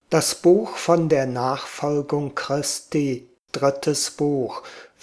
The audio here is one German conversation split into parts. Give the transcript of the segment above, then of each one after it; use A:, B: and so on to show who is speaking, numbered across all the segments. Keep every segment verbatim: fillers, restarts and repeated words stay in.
A: Das Buch von der Nachfolgung Christi, drittes Buch,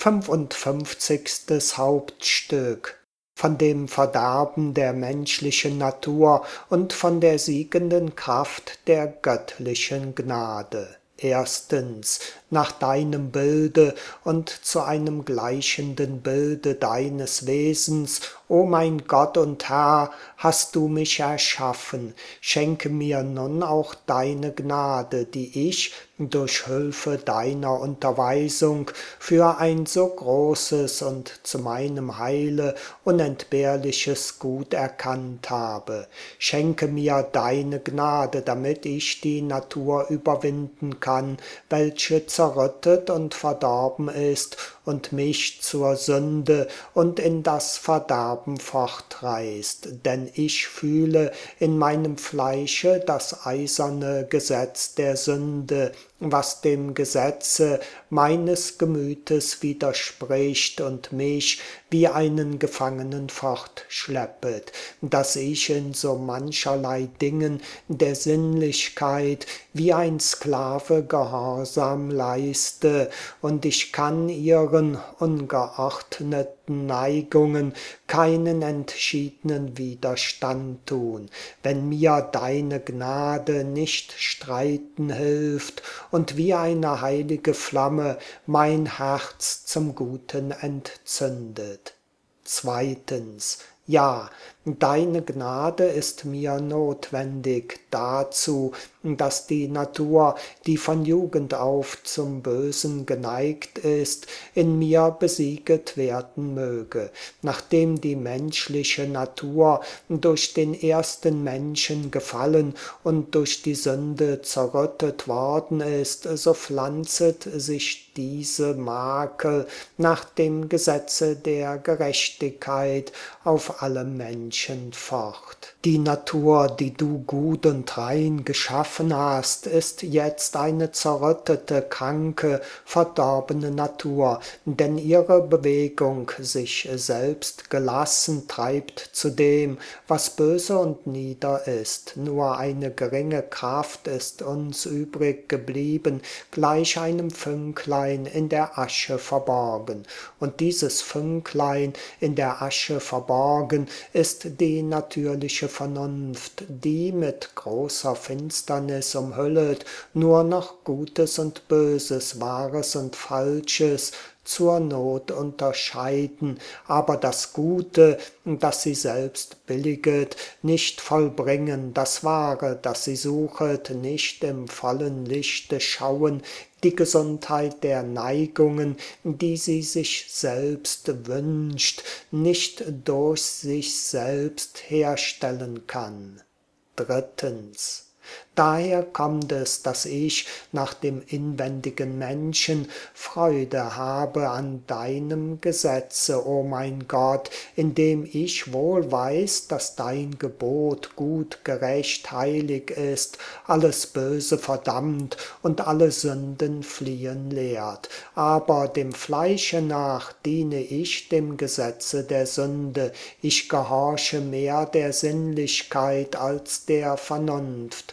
A: fünfundfünfzigstes Hauptstück, von dem Verderben der menschlichen Natur und von der siegenden Kraft der göttlichen Gnade. Erstens, nach deinem Bilde und zu einem gleichenden Bilde deines Wesens, o mein Gott und Herr, hast du mich erschaffen. Schenke mir nun auch deine Gnade, die ich durch Hilfe deiner Unterweisung für ein so großes und zu meinem Heile unentbehrliches Gut erkannt habe. Schenke mir deine Gnade, damit ich die Natur überwinden kann, welche zerrüttet und verdorben ist und mich zur Sünde und in das Verderben fortreißt. Denn ich fühle in meinem Fleische das eiserne Gesetz der Sünde, was dem Gesetze meines Gemütes widerspricht und mich wie einen Gefangenen fortschleppet, dass ich in so mancherlei Dingen der Sinnlichkeit wie ein Sklave Gehorsam leiste, und ich kann ihren ungeordneten Neigungen keinen entschiedenen Widerstand tun, wenn mir deine Gnade nicht streiten hilft und wie eine heilige Flamme mein Herz zum Guten entzündet. Zweitens, ja, deine Gnade ist mir notwendig dazu, dass die Natur, die von Jugend auf zum Bösen geneigt ist, in mir besieget werden möge. Nachdem die menschliche Natur durch den ersten Menschen gefallen und durch die Sünde zerrüttet worden ist, so pflanzet sich diese Makel nach dem Gesetze der Gerechtigkeit auf alle Menschen fort. Die Natur, die du gut und rein geschaffen hast, ist jetzt eine zerrüttete, kranke, verdorbene Natur, denn ihre Bewegung, sich selbst gelassen, treibt zu dem, was böse und nieder ist. Nur eine geringe Kraft ist uns übrig geblieben, gleich einem Fünklein in der Asche verborgen. Und dieses Fünklein in der Asche verborgen ist die natürliche Vernunft, die mit großer Finsternis umhüllet nur noch Gutes und Böses, Wahres und Falsches zur Not unterscheiden, aber das Gute, das sie selbst billiget, nicht vollbringen, das Wahre, das sie suchet, nicht im vollen Lichte schauen, die Gesundheit der Neigungen, die sie sich selbst wünscht, nicht durch sich selbst herstellen kann. Drittens. Daher kommt es, dass ich nach dem inwendigen Menschen Freude habe an deinem Gesetze, o mein Gott, indem ich wohl weiß, dass dein Gebot gut, gerecht, heilig ist, alles Böse verdammt und alle Sünden fliehen lehrt. Aber dem Fleische nach diene ich dem Gesetze der Sünde, ich gehorche mehr der Sinnlichkeit als der Vernunft.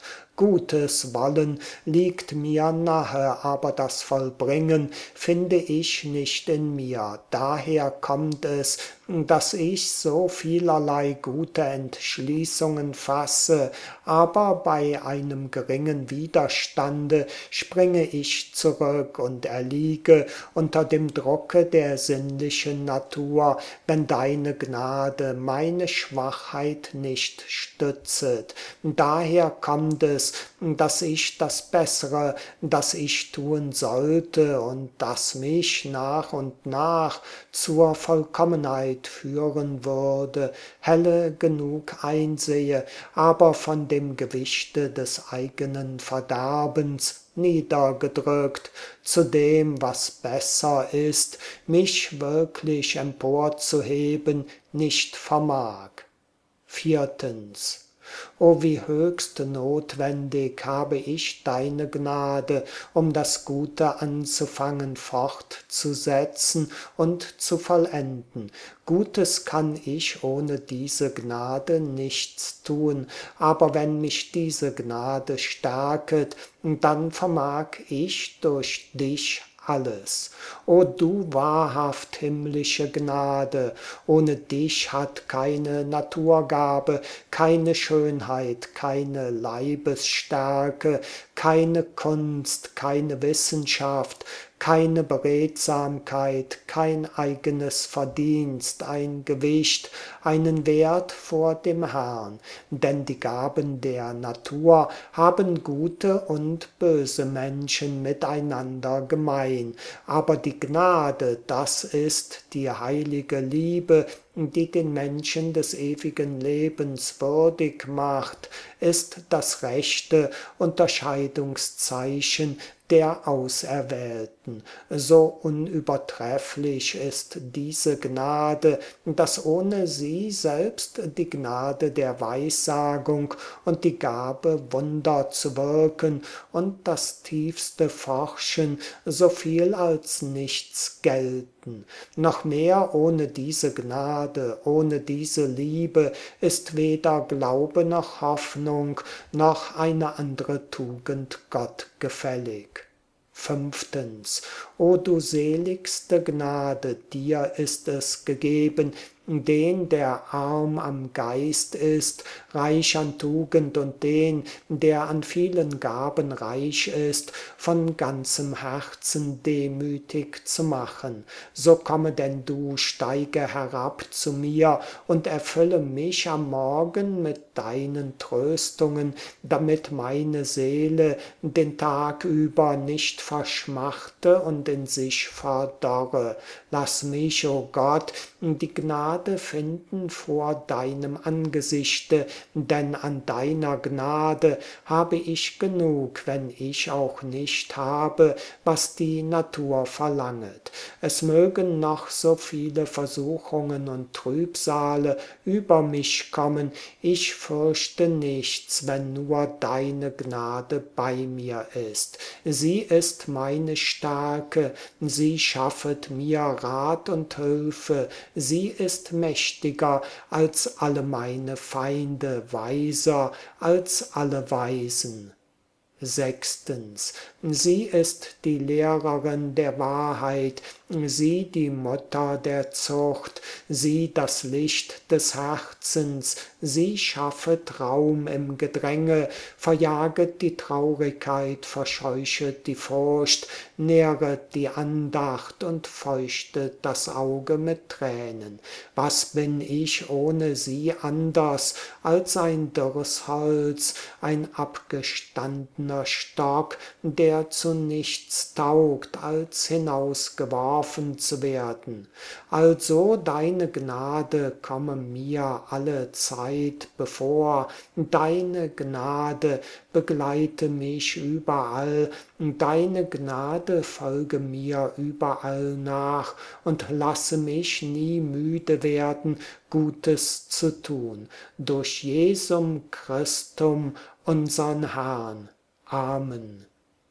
A: Gutes Wollen liegt mir nahe, aber das Vollbringen finde ich nicht in mir. Daher kommt es, dass ich so vielerlei gute Entschließungen fasse, aber bei einem geringen Widerstande springe ich zurück und erliege unter dem Drucke der sinnlichen Natur, wenn deine Gnade meine Schwachheit nicht stützet. Daher kommt es, dass ich das Bessere, das ich tun sollte und das mich nach und nach zur Vollkommenheit führen würde, helle genug einsehe, aber von dem Gewichte des eigenen Verderbens niedergedrückt zu dem, was besser ist, mich wirklich emporzuheben, nicht vermag. Viertens. O wie höchst notwendig habe ich deine Gnade, um das Gute anzufangen, fortzusetzen und zu vollenden. Gutes kann ich ohne diese Gnade nichts tun, aber wenn mich diese Gnade stärket, dann vermag ich durch dich alles. O du wahrhaft himmlische Gnade, ohne dich hat keine Naturgabe, keine Schönheit, keine Leibesstärke, keine Kunst, keine Wissenschaft, keine Beredsamkeit, kein eigenes Verdienst, ein Gewicht, einen Wert vor dem Herrn. Denn die Gaben der Natur haben gute und böse Menschen miteinander gemein. Aber die Gnade, das ist die heilige Liebe, die den Menschen des ewigen Lebens würdig macht, ist das rechte Unterscheidungszeichen der Auserwählten. So unübertrefflich ist diese Gnade, dass ohne sie selbst die Gnade der Weissagung und die Gabe, Wunder zu wirken und das tiefste Forschen so viel als nichts gelten. Noch mehr ohne diese Gnade, ohne diese Liebe ist weder Glaube noch Hoffnung noch eine andere Tugend Gott gefällig. Fünftens. O du seligste Gnade, dir ist es gegeben, den, der arm am Geist ist, reich an Tugend, und den, der an vielen Gaben reich ist, von ganzem Herzen demütig zu machen. So komme denn du, steige herab zu mir und erfülle mich am Morgen mit deinen Tröstungen, damit meine Seele den Tag über nicht verschmachte und in sich verdorre. Lass mich, o Gott, die Gnade finden vor deinem Angesichte, denn an deiner Gnade habe ich genug, wenn ich auch nicht habe, was die Natur verlanget. Es mögen noch so viele Versuchungen und Trübsale über mich kommen, ich fürchte nichts, wenn nur deine Gnade bei mir ist. Sie ist meine Stärke, sie schaffet mir Rat und Hilfe, sie ist mächtiger als alle meine Feinde, weiser als alle Weisen. Sechstens. Sie ist die Lehrerin der Wahrheit, sie die Mutter der Zucht, sie das Licht des Herzens, sie schaffet Raum im Gedränge, verjaget die Traurigkeit, verscheuchet die Furcht, nähret die Andacht und feuchtet das Auge mit Tränen. Was bin ich ohne sie anders als ein dürres Holz, ein abgestandener Stock, der zu nichts taugt, als hinausgeworfen zu werden. Also deine Gnade komme mir alle Zeit bevor, deine Gnade begleite mich überall, deine Gnade folge mir überall nach und lasse mich nie müde werden, Gutes zu tun. Durch Jesum Christum, unsern Herrn. Amen.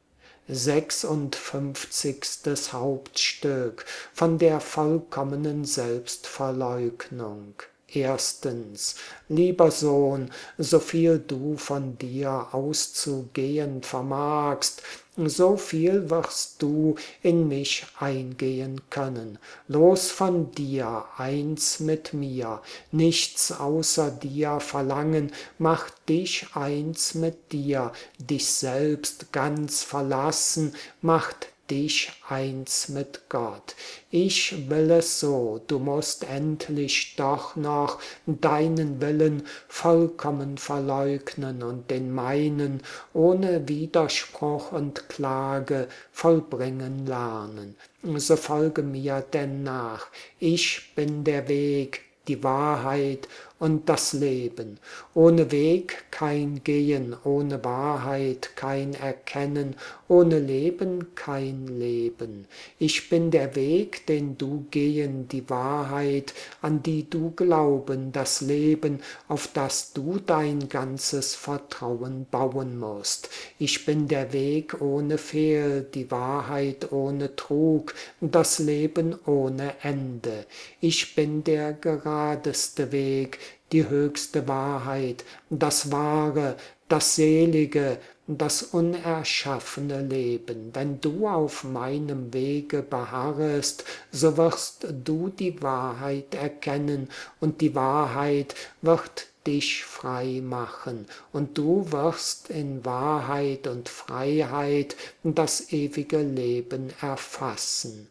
A: Sechsundfünfzigstes Hauptstück von der vollkommenen Selbstverleugnung. Erstens. Lieber Sohn, so viel du von dir auszugehen vermagst, so viel wirst du in mich eingehen können. Los von dir, eins mit mir, nichts außer dir verlangen, mach dich eins mit dir, dich selbst ganz verlassen, macht dich eins mit Gott. Ich will es so, du musst endlich doch noch deinen Willen vollkommen verleugnen und den meinen ohne Widerspruch und Klage vollbringen lernen. So folge mir denn nach. Ich bin der Weg, die Wahrheit und das Leben. Ohne Weg kein Gehen, ohne Wahrheit kein Erkennen, ohne Leben kein Leben. Ich bin der Weg, den du gehen, die Wahrheit, an die du glauben, das Leben, auf das du dein ganzes Vertrauen bauen musst. Ich bin der Weg ohne Fehl, die Wahrheit ohne Trug, das Leben ohne Ende. Ich bin der geradeste Weg, die höchste Wahrheit, das Wahre, das Selige, das unerschaffene Leben. Wenn du auf meinem Wege beharrest, so wirst du die Wahrheit erkennen, und die Wahrheit wird dich frei machen, und du wirst in Wahrheit und Freiheit das ewige Leben erfassen.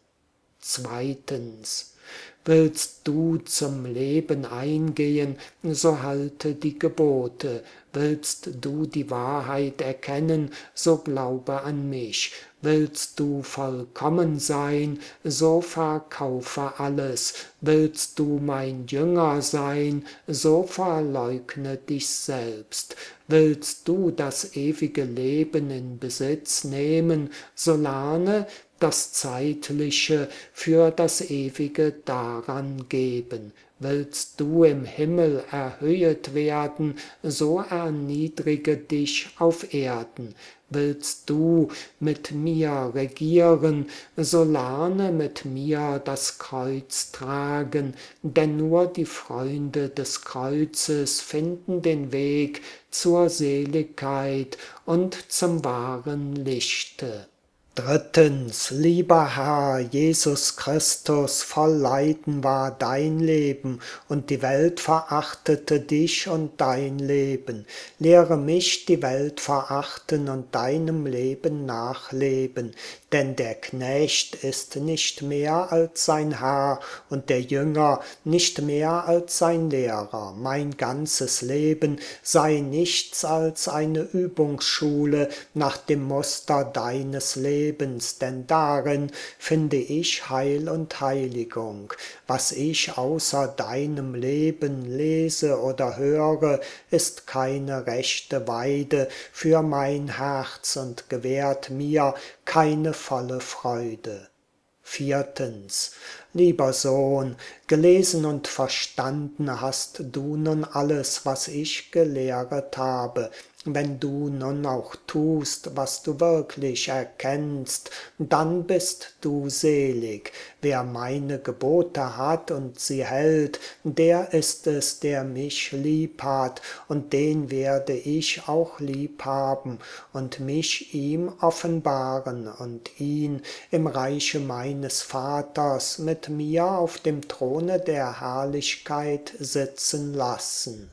A: Zweitens. Willst du zum Leben eingehen, so halte die Gebote. Willst du die Wahrheit erkennen, so glaube an mich. Willst du vollkommen sein, so verkaufe alles. Willst du mein Jünger sein, so verleugne dich selbst. Willst du das ewige Leben in Besitz nehmen, so lerne, das Zeitliche für das Ewige daran geben. Willst du im Himmel erhöhet werden, so erniedrige dich auf Erden. Willst du mit mir regieren, so lerne mit mir das Kreuz tragen, denn nur die Freunde des Kreuzes finden den Weg zur Seligkeit und zum wahren Lichte. Drittens, lieber Herr Jesus Christus, voll Leiden war dein Leben, und die Welt verachtete dich und dein Leben. Lehre mich die Welt verachten und deinem Leben nachleben, denn der Knecht ist nicht mehr als sein Herr und der Jünger nicht mehr als sein Lehrer. Mein ganzes Leben sei nichts als eine Übungsschule nach dem Muster deines Lebens. Denn darin finde ich Heil und Heiligung. Was ich außer deinem Leben lese oder höre, ist keine rechte Weide für mein Herz und gewährt mir keine volle Freude. Viertens. Lieber Sohn, gelesen und verstanden hast du nun alles, was ich gelehret habe. Wenn du nun auch tust, was du wirklich erkennst, dann bist du selig. Wer meine Gebote hat und sie hält, der ist es, der mich lieb hat, und den werde ich auch lieb haben und mich ihm offenbaren und ihn im Reiche meines Vaters mit mir auf dem Throne der Herrlichkeit sitzen lassen.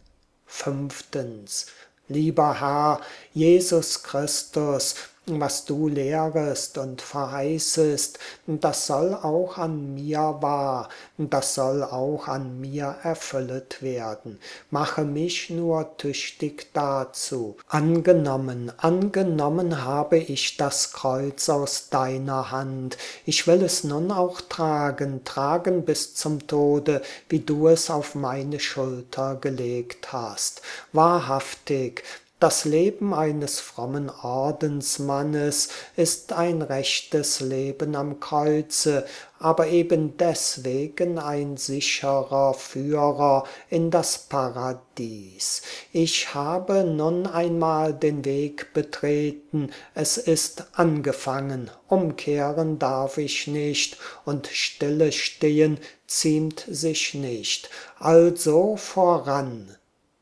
A: Fünftens. Lieber Herr Jesus Christus, was du lehrest und verheißest, das soll auch an mir wahr, das soll auch an mir erfüllet werden. Mache mich nur tüchtig dazu. Angenommen, angenommen habe ich das Kreuz aus deiner Hand. Ich will es nun auch tragen, tragen bis zum Tode, wie du es auf meine Schulter gelegt hast. Wahrhaftig, das Leben eines frommen Ordensmannes ist ein rechtes Leben am Kreuze, aber eben deswegen ein sicherer Führer in das Paradies. Ich habe nun einmal den Weg betreten, es ist angefangen, umkehren darf ich nicht, und stille stehen ziemt sich nicht, also voran.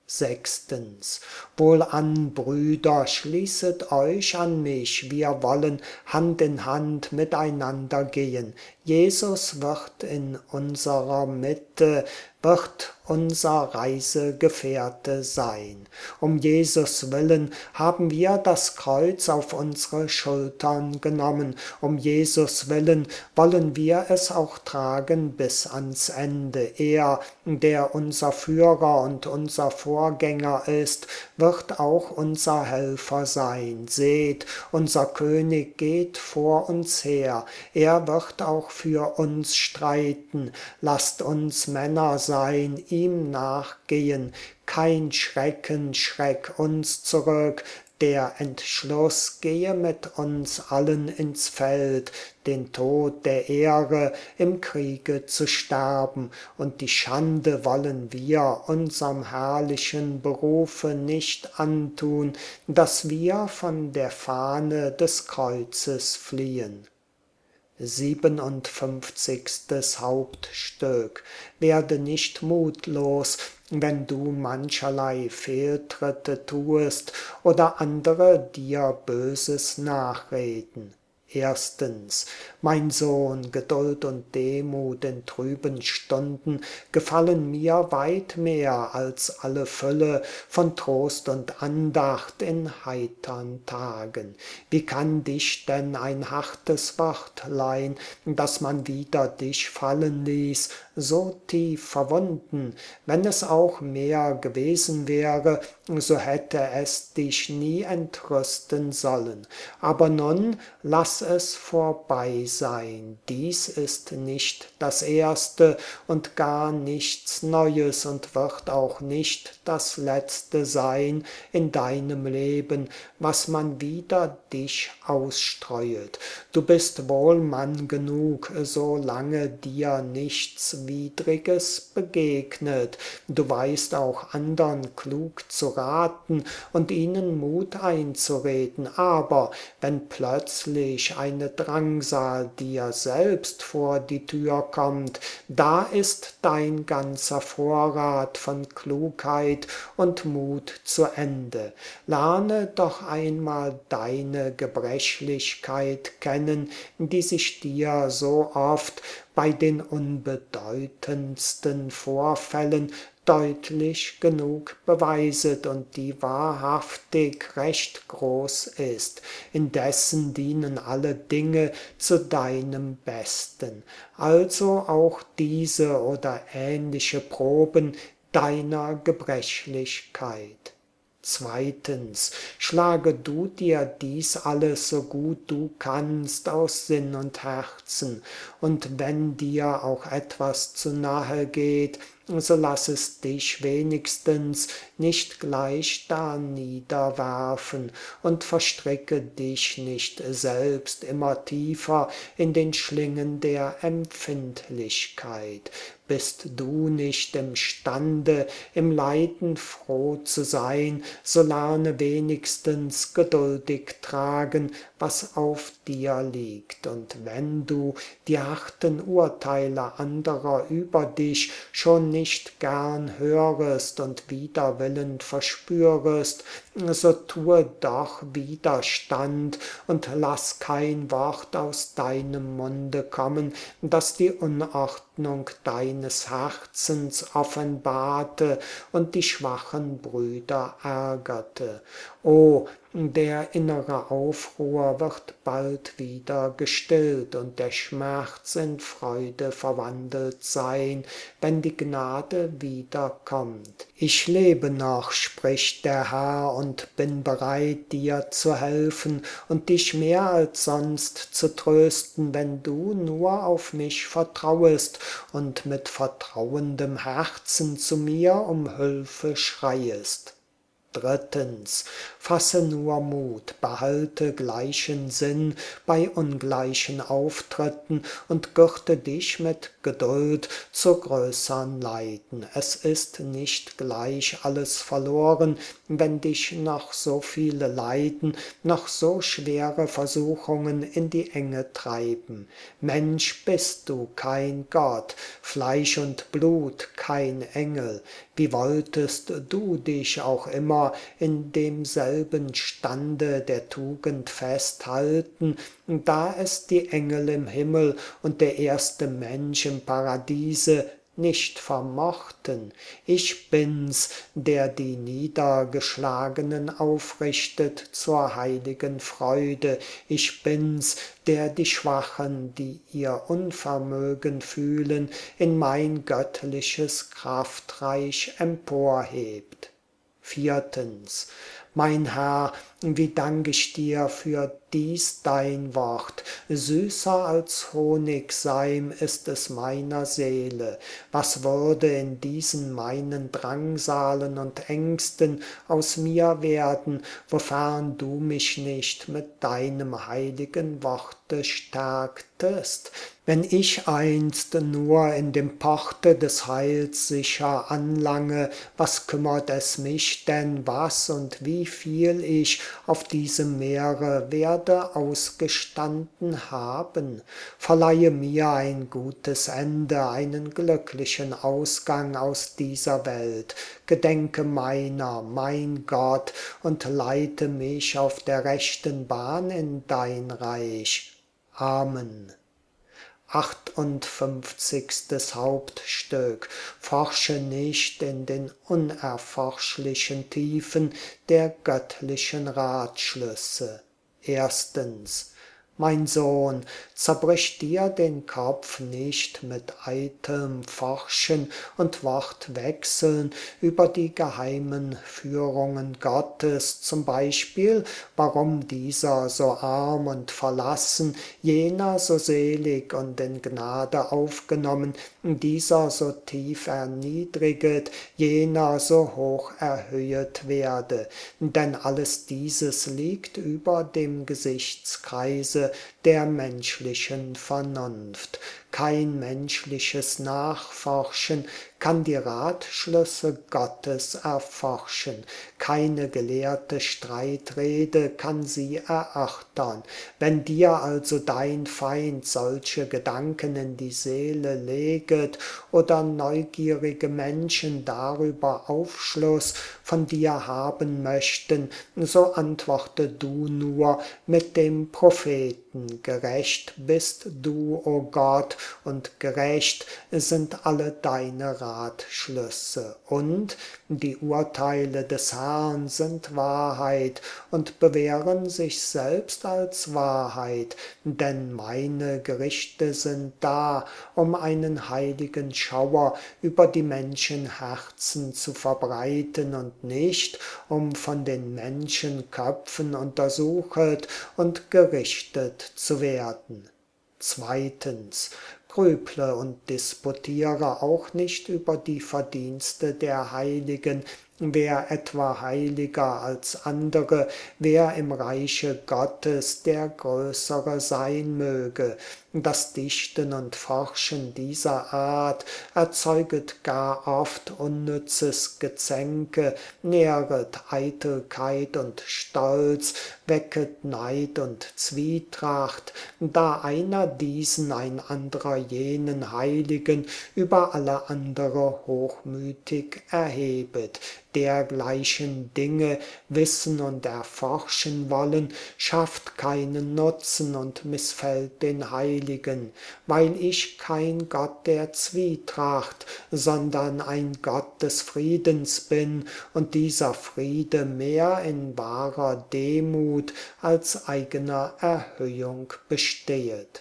A: Sechstens. Wohlan, Brüder, schließet euch an mich, wir wollen Hand in Hand miteinander gehen. Jesus wird in unserer Mitte, wird unser Reisegefährte sein. Um Jesus willen haben wir das Kreuz auf unsere Schultern genommen. Um Jesus willen wollen wir es auch tragen bis ans Ende. Er, der unser Führer und unser Vorgänger ist, wird auch unser Helfer sein. Seht, unser König geht vor uns her. Er wird auch für uns streiten. Lasst uns Männer sein, ihm nachgehen, kein Schrecken schreck uns zurück, der Entschluss gehe mit uns allen ins Feld, den Tod der Ehre im Kriege zu sterben, und die Schande wollen wir unserm herrlichen Berufe nicht antun, dass wir von der Fahne des Kreuzes fliehen. Siebenundfünfzigstes Hauptstück. Werde nicht mutlos, wenn du mancherlei Fehltritte tuest oder andere dir Böses nachreden. Erstens, mein Sohn, Geduld und Demut in trüben Stunden gefallen mir weit mehr als alle Fülle von Trost und Andacht in heitern Tagen. Wie kann dich denn ein hartes Wörtlein, das man wider dich fallen ließ, so tief verwunden? Wenn es auch mehr gewesen wäre, so hätte es dich nie entrüsten sollen. Aber nun lass es vorbei sein. Dies ist nicht das Erste und gar nichts Neues und wird auch nicht das Letzte sein in deinem Leben, was man wider dich ausstreuet. Du bist wohl Mann genug, solange dir nichts Widriges begegnet. Du weißt auch andern klug zu raten und ihnen Mut einzureden, aber wenn plötzlich eine Drangsal dir selbst vor die Tür kommt, da ist dein ganzer Vorrat von Klugheit und Mut zu Ende. Lerne doch einmal deine Gebrechlichkeit kennen, die sich dir so oft bei den unbedeutendsten Vorfällen deutlich genug beweiset und die wahrhaftig recht groß ist. Indessen dienen alle Dinge zu deinem Besten. Also auch diese oder ähnliche Proben deiner Gebrechlichkeit. Zweitens, schlage du dir dies alles so gut du kannst aus Sinn und Herzen, und wenn dir auch etwas zu nahe geht, so lass es dich wenigstens nicht gleich da niederwerfen und verstricke dich nicht selbst immer tiefer in den Schlingen der Empfindlichkeit. Bist du nicht imstande, im Leiden froh zu sein, so lerne wenigstens geduldig tragen, was auf dir liegt. Und wenn du die harten Urteile anderer über dich schon nicht gern hörest und Widerwillen verspürest, so tue doch Widerstand und lass kein Wort aus deinem Munde kommen, das die Unordnung deines Herzens offenbarte und die schwachen Brüder ärgerte. O, der innere Aufruhr wird bald wieder gestillt und der Schmerz in Freude verwandelt sein, wenn die Gnade wiederkommt. Ich lebe noch, spricht der Herr, und bin bereit, dir zu helfen und dich mehr als sonst zu trösten, wenn du nur auf mich vertrauest und mit vertrauendem Herzen zu mir um Hilfe schreiest. Drittens, fasse nur Mut, behalte gleichen Sinn bei ungleichen Auftritten und gürte dich mit Geduld zu größern Leiden. Es ist nicht gleich alles verloren, wenn dich noch so viele Leiden, noch so schwere Versuchungen in die Enge treiben. Mensch bist du, kein Gott, Fleisch und Blut, kein Engel. Wie wolltest du dich auch immer in demselben Stande der Tugend festhalten, da es die Engel im Himmel und der erste Mensch im Paradiese nicht vermochten? Ich bin's, der die Niedergeschlagenen aufrichtet zur heiligen Freude. Ich bin's, der die Schwachen, die ihr Unvermögen fühlen, in mein göttliches Kraftreich emporhebt. Viertens, mein Herr, wie dank ich dir für dies dein Wort. Süßer als Honigseim ist es meiner Seele. Was würde in diesen meinen Drangsalen und Ängsten aus mir werden, wofern du mich nicht mit deinem heiligen Worte stärktest? Wenn ich einst nur in dem Porte des Heils sicher anlange, was kümmert es mich denn, was und wie viel ich auf diesem Meere werde ausgestanden haben? Verleihe mir ein gutes Ende, einen glücklichen Ausgang aus dieser Welt. Gedenke meiner, mein Gott, und leite mich auf der rechten Bahn in dein Reich. Amen. achtundfünfzigstes Hauptstück. Forsche nicht in den unerforschlichen Tiefen der göttlichen Ratschlüsse. Erstens. Mein Sohn, zerbrich dir den Kopf nicht mit eitelm Forschen und Wortwechseln über die geheimen Führungen Gottes, zum Beispiel, warum dieser so arm und verlassen, jener so selig und in Gnade aufgenommen, dieser so tief erniedriget, jener so hoch erhöhet werde. Denn alles dieses liegt über dem Gesichtskreise der menschlichen Vernunft. Kein menschliches Nachforschen kann die Ratschlüsse Gottes erforschen. Keine gelehrte Streitrede kann sie erörtern. Wenn dir also dein Feind solche Gedanken in die Seele leget oder neugierige Menschen darüber Aufschluss von dir haben möchten, so antworte du nur mit dem Propheten: Gerecht bist du, o Gott, und gerecht sind alle deine Ratschlüsse. Und die Urteile des Herrn sind Wahrheit und bewähren sich selbst als Wahrheit, denn meine Gerichte sind da, um einen heiligen Schauer über die Menschenherzen zu verbreiten und nicht, um von den Menschenköpfen untersuchet und gerichtet zu werden. Zweitens. Grüble und disputiere auch nicht über die Verdienste der Heiligen, wer etwa heiliger als andere, wer im Reiche Gottes der Größere sein möge. Das Dichten und Forschen dieser Art erzeuget gar oft unnützes Gezänke, nähret Eitelkeit und Stolz, wecket Neid und Zwietracht, da einer diesen, ein anderer jenen Heiligen über alle andere hochmütig erhebet. Dergleichen Dinge wissen und erforschen wollen, schafft keinen Nutzen und missfällt den Heiligen, weil ich kein Gott der Zwietracht, sondern ein Gott des Friedens bin und dieser Friede mehr in wahrer Demut als eigener Erhöhung bestehet.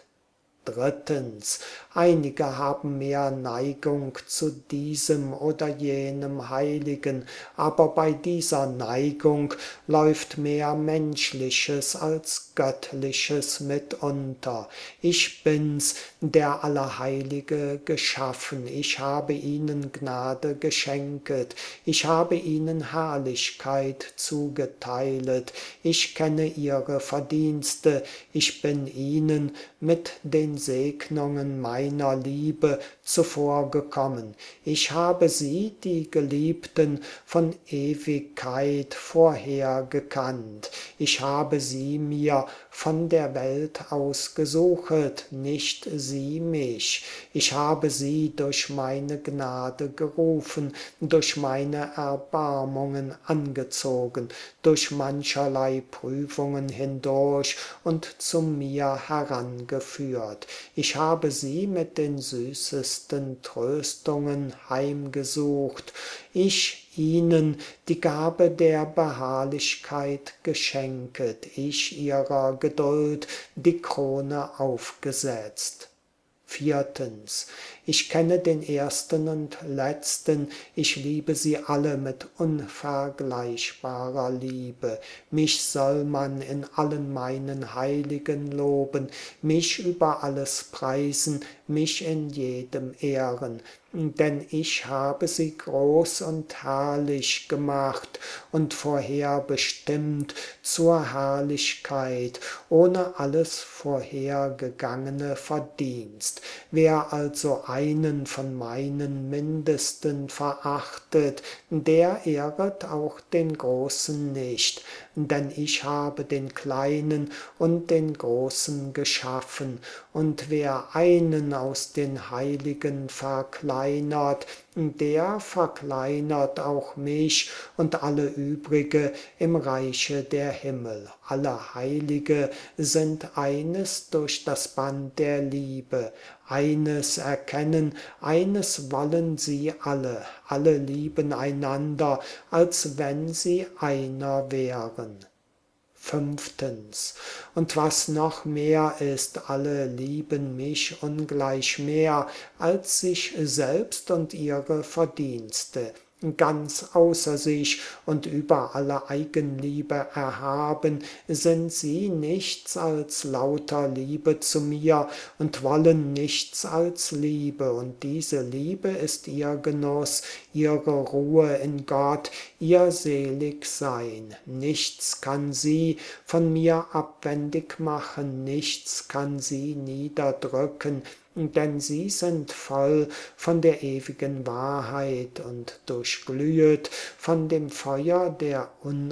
A: Drittens. Einige haben mehr Neigung zu diesem oder jenem Heiligen, aber bei dieser Neigung läuft mehr Menschliches als Göttliches mitunter. Ich bin's, der Allerheilige geschaffen, ich habe ihnen Gnade geschenket, ich habe ihnen Herrlichkeit zugeteilet, ich kenne ihre Verdienste, ich bin ihnen mit den Segnungen meiner Liebe zuvorgekommen. Ich habe sie, die Geliebten, von Ewigkeit vorher gekannt. Ich habe sie mir von der Welt ausgesuchet, nicht sie mich. Ich habe sie durch meine Gnade gerufen, durch meine Erbarmungen angezogen, durch mancherlei Prüfungen hindurch und zu mir herangeführt. Ich habe sie mit den süßesten Tröstungen heimgesucht. Ich ihnen die Gabe der Beharrlichkeit geschenket, ich ihrer Geduld die Krone aufgesetzt. Viertens. Ich kenne den Ersten und Letzten, ich liebe sie alle mit unvergleichbarer Liebe. Mich soll man in allen meinen Heiligen loben, mich über alles preisen, mich in jedem ehren. Denn ich habe sie groß und herrlich gemacht und vorherbestimmt zur Herrlichkeit, ohne alles vorhergegangene Verdienst. Wer also einen von meinen Mindesten verachtet, der ehret auch den Großen nicht. Denn ich habe den Kleinen und den Großen geschaffen, und wer einen aus den Heiligen verkleinert, der verkleinert auch mich und alle übrige im Reiche der Himmel. Alle Heilige sind eines durch das Band der Liebe. Eines erkennen, eines wollen sie alle. Alle lieben einander, als wenn sie einer wären. Fünftens. Und was noch mehr ist, alle lieben mich ungleich mehr als sich selbst und ihre Verdienste. Ganz außer sich und über alle Eigenliebe erhaben, sind sie nichts als lauter Liebe zu mir und wollen nichts als Liebe. Und diese Liebe ist ihr Genuss, ihre Ruhe in Gott, ihr Seligsein. Nichts kann sie von mir abwendig machen, nichts kann sie niederdrücken, denn sie sind voll von der ewigen Wahrheit und durchglühet von dem Feuer der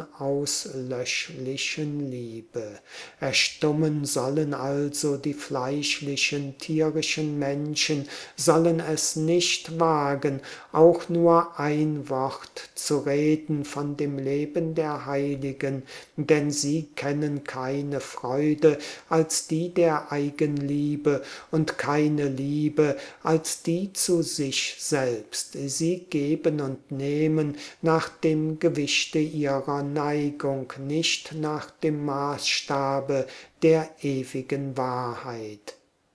A: unauslöschlichen Liebe. Erstummen sollen also die fleischlichen, tierischen Menschen, sollen es nicht wagen, auch nur ein Wort zu reden von dem Leben der Heiligen, denn sie kennen keine Freude als die der Eigenliebe und keine Liebe als die zu sich selbst. Sie geben und nehmen nach dem Gewichte ihrer Neigung, nicht nach dem Maßstabe der ewigen Wahrheit.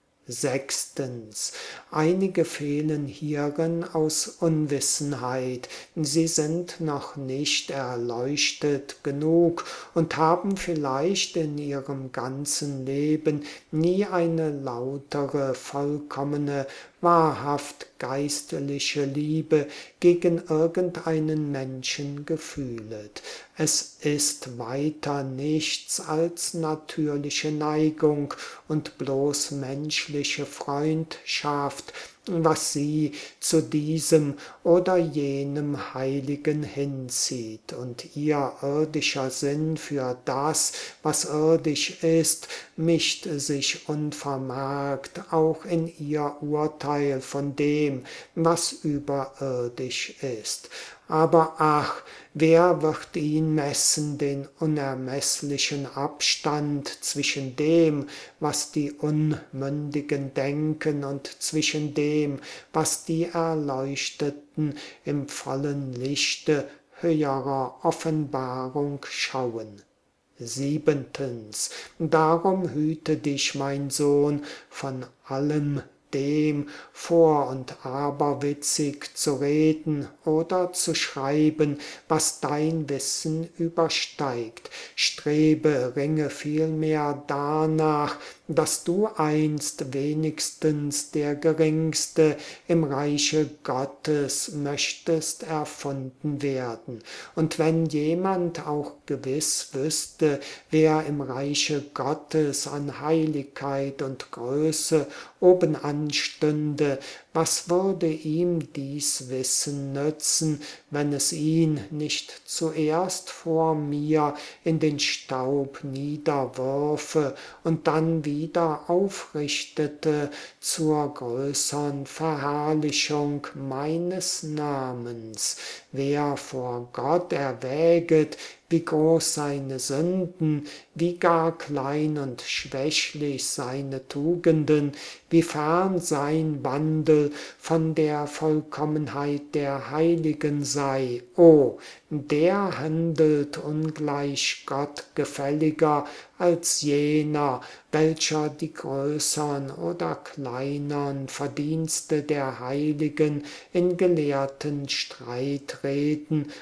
A: Sechstens. Einige fehlen hierin aus Unwissenheit. Sie sind noch nicht erleuchtet genug und haben vielleicht in ihrem ganzen Leben nie eine lautere, vollkommene, wahrhaft geistliche Liebe gegen irgendeinen Menschen gefühlet. Es ist weiter nichts als natürliche Neigung und bloß menschliche Freundschaft, was sie zu diesem oder jenem Heiligen hinzieht, und ihr irdischer Sinn für das, was irdisch ist, mischt sich unvermerkt auch in ihr Urteil von dem, was überirdisch ist. Aber ach, wer wird ihn messen, den unermesslichen Abstand zwischen dem, was die Unmündigen denken, und zwischen dem, was die Erleuchteten im vollen Lichte höherer Offenbarung schauen. Siebentens. Darum hüte dich, mein Sohn, von allem dem vor- und aberwitzig zu reden oder zu schreiben, was dein Wissen übersteigt. Strebe, ringe vielmehr danach, dass du einst wenigstens der Geringste im Reiche Gottes möchtest erfunden werden. Und wenn jemand auch gewiss wüsste, wer im Reiche Gottes an Heiligkeit und Größe obenan stünde, was würde ihm dies Wissen nützen, wenn es ihn nicht zuerst vor mir in den Staub niederwürfe und dann wieder aufrichtete zur größern Verherrlichung meines Namens? Wer vor Gott erwäget, wie groß seine Sünden, wie gar klein und schwächlich seine Tugenden, wie fern sein Wandel von der Vollkommenheit der Heiligen sei, o, der handelt ungleich Gott gefälliger als jener, welcher die größern oder kleinern Verdienste der Heiligen in gelehrten Streitreden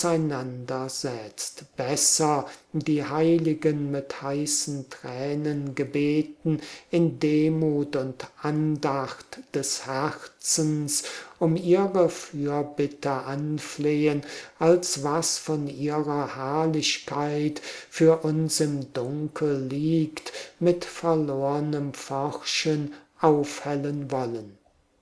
A: auseinandersetzt. Besser die Heiligen mit heißen Tränen gebeten, in Demut und Andacht des Herzens um ihre Fürbitte anflehen, als was von ihrer Herrlichkeit für uns im Dunkel liegt, mit verlornem Forschen aufhellen wollen.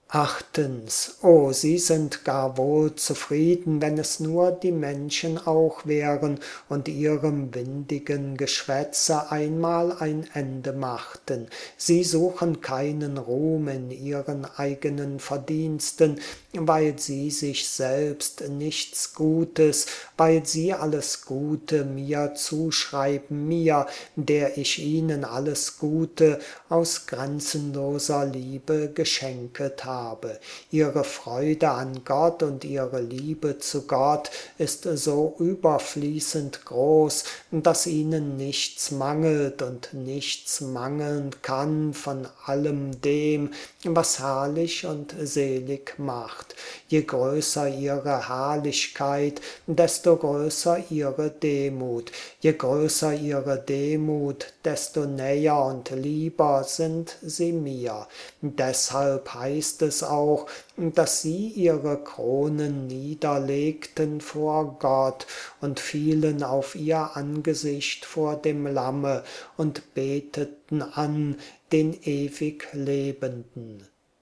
A: Achtens, oh, sie sind gar wohl zufrieden, wenn es nur die Menschen auch wären und ihrem windigen Geschwätze einmal ein Ende machten. Sie suchen keinen Ruhm in ihren eigenen Verdiensten, weil sie sich selbst nichts Gutes, weil sie alles Gute mir zuschreiben, mir, der ich ihnen alles Gute aus grenzenloser Liebe geschenket habe. Habe. Ihre Freude an Gott und ihre Liebe zu Gott ist so überfließend groß, dass ihnen nichts mangelt und nichts mangeln kann von allem dem, was herrlich und selig macht. Je größer ihre Herrlichkeit, desto größer ihre Demut. Je größer ihre Demut, desto näher und lieber sind sie mir. Deshalb heißt es auch, dass sie ihre Kronen niederlegten vor Gott und fielen auf ihr Angesicht vor dem Lamme und beteten an den ewig Lebenden.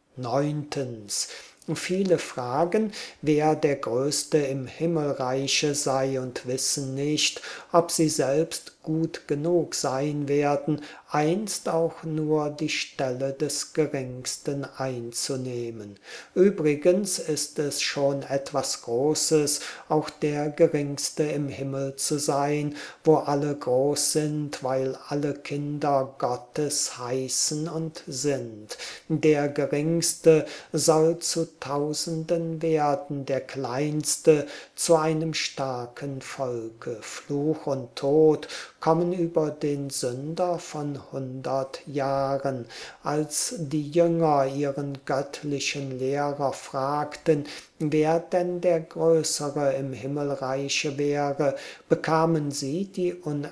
A: Neuntens. Viele fragen, wer der Größte im Himmelreiche sei und wissen nicht, ob sie selbst gut genug sein werden, einst auch nur die Stelle des Geringsten einzunehmen. Übrigens ist es schon etwas Großes, auch der Geringste im Himmel zu sein, wo alle groß sind, weil alle Kinder Gottes heißen und sind. Der Geringste soll zu Tausenden werden, der Kleinste zu einem starken Volke. Fluch und Tod kommen über den Sünder von hundert Jahren. Als die Jünger ihren göttlichen Lehrer fragten, wer denn der Größere im Himmelreiche wäre, bekamen sie die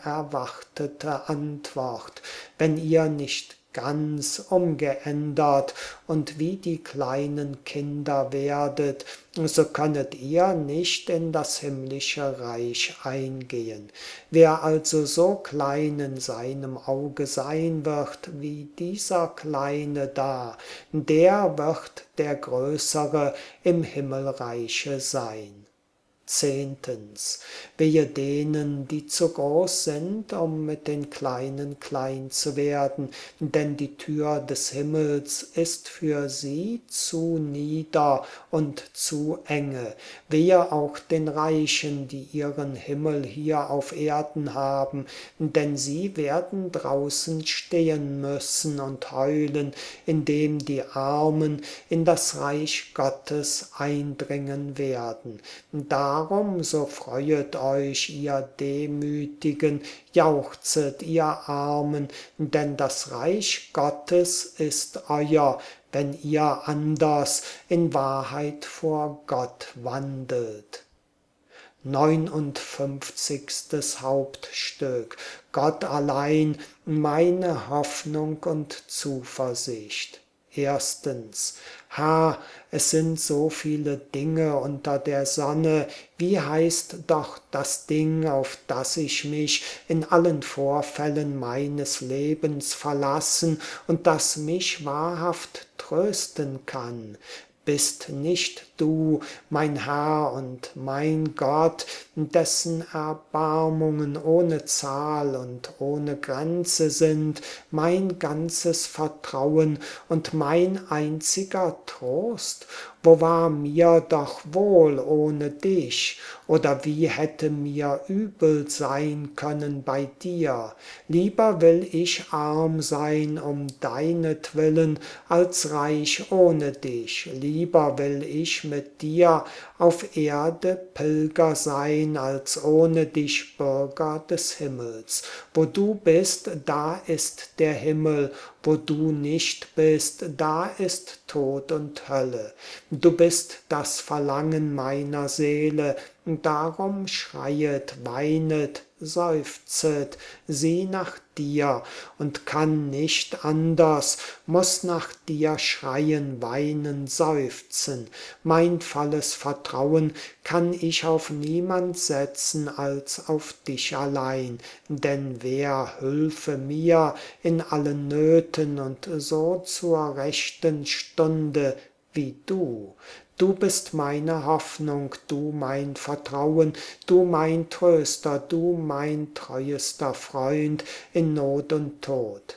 A: unerwartete Antwort: Wenn ihr nicht ganz umgeändert und wie die kleinen Kinder werdet, so könnet ihr nicht in das himmlische Reich eingehen. Wer also so klein in seinem Auge sein wird wie dieser Kleine da, der wird der Größere im Himmelreiche sein. Zehntens. Wehe denen, die zu groß sind, um mit den Kleinen klein zu werden, denn die Tür des Himmels ist für sie zu nieder und zu enge. Wehe auch den Reichen, die ihren Himmel hier auf Erden haben, denn sie werden draußen stehen müssen und heulen, indem die Armen in das Reich Gottes eindringen werden. Darum, so freuet euch, ihr Demütigen, jauchzet, ihr Armen, denn das Reich Gottes ist euer, wenn ihr anders in Wahrheit vor Gott wandelt. Neunundfünfzigstes Hauptstück. Gott allein, meine Hoffnung und Zuversicht. Erstens. Herr, es sind so viele Dinge unter der Sonne, wie heißt doch das Ding, auf das ich mich in allen Vorfällen meines Lebens verlassen und das mich wahrhaft trösten kann? Bist nicht du, mein Herr und mein Gott, dessen Erbarmungen ohne Zahl und ohne Grenze sind, mein ganzes Vertrauen und mein einziger Trost? wo war mir doch wohl ohne dich? Oder wie hätte mir übel sein können bei dir? Lieber will ich arm sein um deinetwillen, als reich ohne dich. Lieber will ich mit dir auf Erde Pilger sein, als ohne dich Bürger des Himmels. Wo du bist, da ist der Himmel, wo du nicht bist, da ist Tod und Hölle. Du bist das Verlangen meiner Seele, darum schreiet, weinet, seufzet sie nach dir und kann nicht anders, muß nach dir schreien, weinen, seufzen. Mein volles Vertrauen kann ich auf niemand setzen als auf dich allein, denn wer hülfe mir in allen Nöten und so zur rechten Stunde wie du? Du bist meine Hoffnung, du mein Vertrauen, du mein Tröster, du mein treuester Freund in Not und Tod.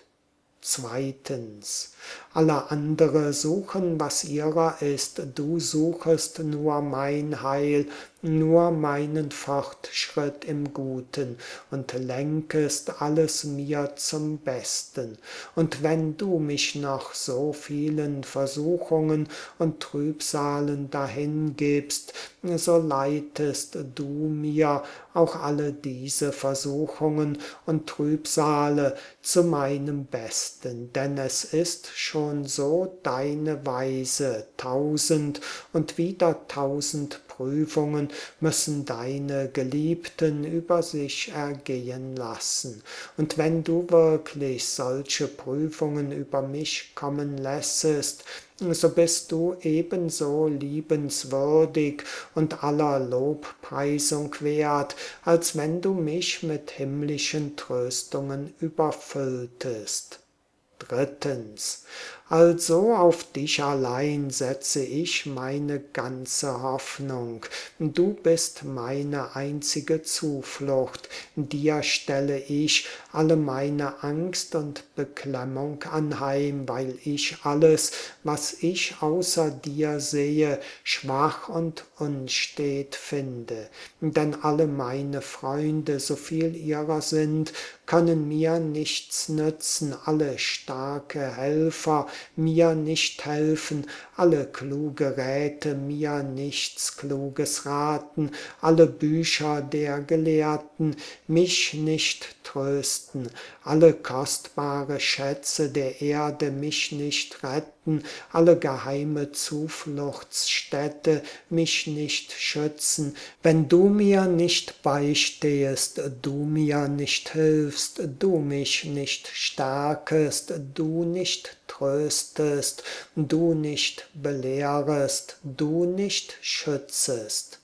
A: Zweitens, alle andere suchen, was ihrer ist, du suchest nur mein Heil, nur meinen Fortschritt im Guten und lenkest alles mir zum Besten. Und wenn du mich noch so vielen Versuchungen und Trübsalen dahingibst, so leitest du mir auch alle diese Versuchungen und Trübsale zu meinem Besten, denn es ist schon so deine Weise, tausend und wieder tausend Prüfungen müssen deine Geliebten über sich ergehen lassen. Und wenn du wirklich solche Prüfungen über mich kommen lässest, so bist du ebenso liebenswürdig und aller Lobpreisung wert, als wenn du mich mit himmlischen Tröstungen überfülltest. Drittens, also auf dich allein setze ich meine ganze Hoffnung. Du bist meine einzige Zuflucht, dir stelle ich alle meine Angst und Beklemmung anheim, weil ich alles, was ich außer dir sehe, schwach und unstet finde. Denn alle meine Freunde, so viel ihrer sind, können mir nichts nützen, alle starke Helfer mir nicht helfen, alle kluge Räte mir nichts Kluges raten, alle Bücher der Gelehrten mich nicht trösten, alle kostbare Schätze der Erde mich nicht retten, alle geheime Zufluchtsstätte mich nicht schützen. Wenn du mir nicht beistehest, du mir nicht hilfst, du mich nicht stärkest, du nicht tröstest, du nicht belehrest, du nicht schützest.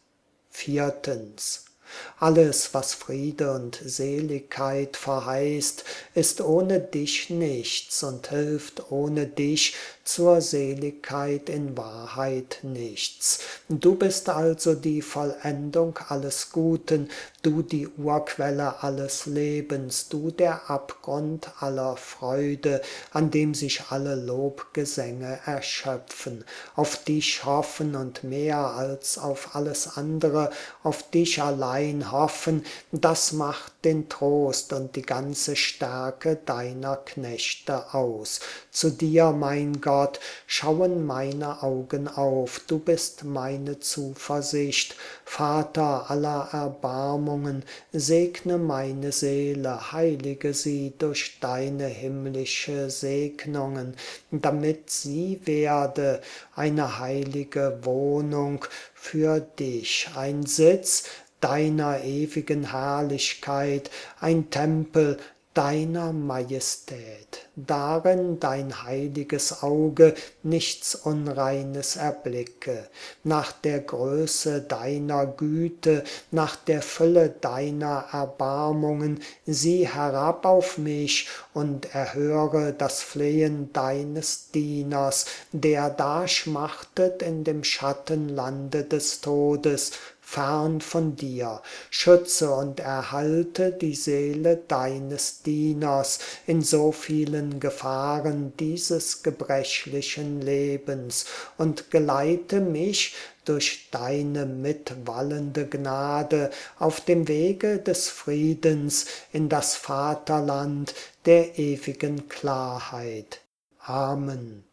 A: Viertens. Alles, was Friede und Seligkeit verheißt, ist ohne dich nichts und hilft ohne dich zur Seligkeit in Wahrheit nichts. Du bist also die Vollendung alles Guten, du die Urquelle alles Lebens, du der Abgrund aller Freude, an dem sich alle Lobgesänge erschöpfen. Auf dich hoffen und mehr als auf alles andere, auf dich allein hoffen, das macht den Trost und die ganze Stärke deiner Knechte aus. Zu dir, mein Gott, schauen meine Augen auf, du bist meine Zuversicht, Vater aller Erbarmungen, segne meine Seele, heilige sie durch deine himmlische Segnungen, damit sie werde eine heilige Wohnung für dich, ein Sitz deiner ewigen Herrlichkeit, ein Tempel deiner Majestät, darin dein heiliges Auge nichts Unreines erblicke, nach der Größe deiner Güte, nach der Fülle deiner Erbarmungen, sieh herab auf mich und erhöre das Flehen deines Dieners, der da schmachtet in dem Schattenlande des Todes. fern von dir. Schütze und erhalte die Seele deines Dieners in so vielen Gefahren dieses gebrechlichen Lebens und geleite mich durch deine mitwallende Gnade auf dem Wege des Friedens in das Vaterland der ewigen Klarheit. Amen.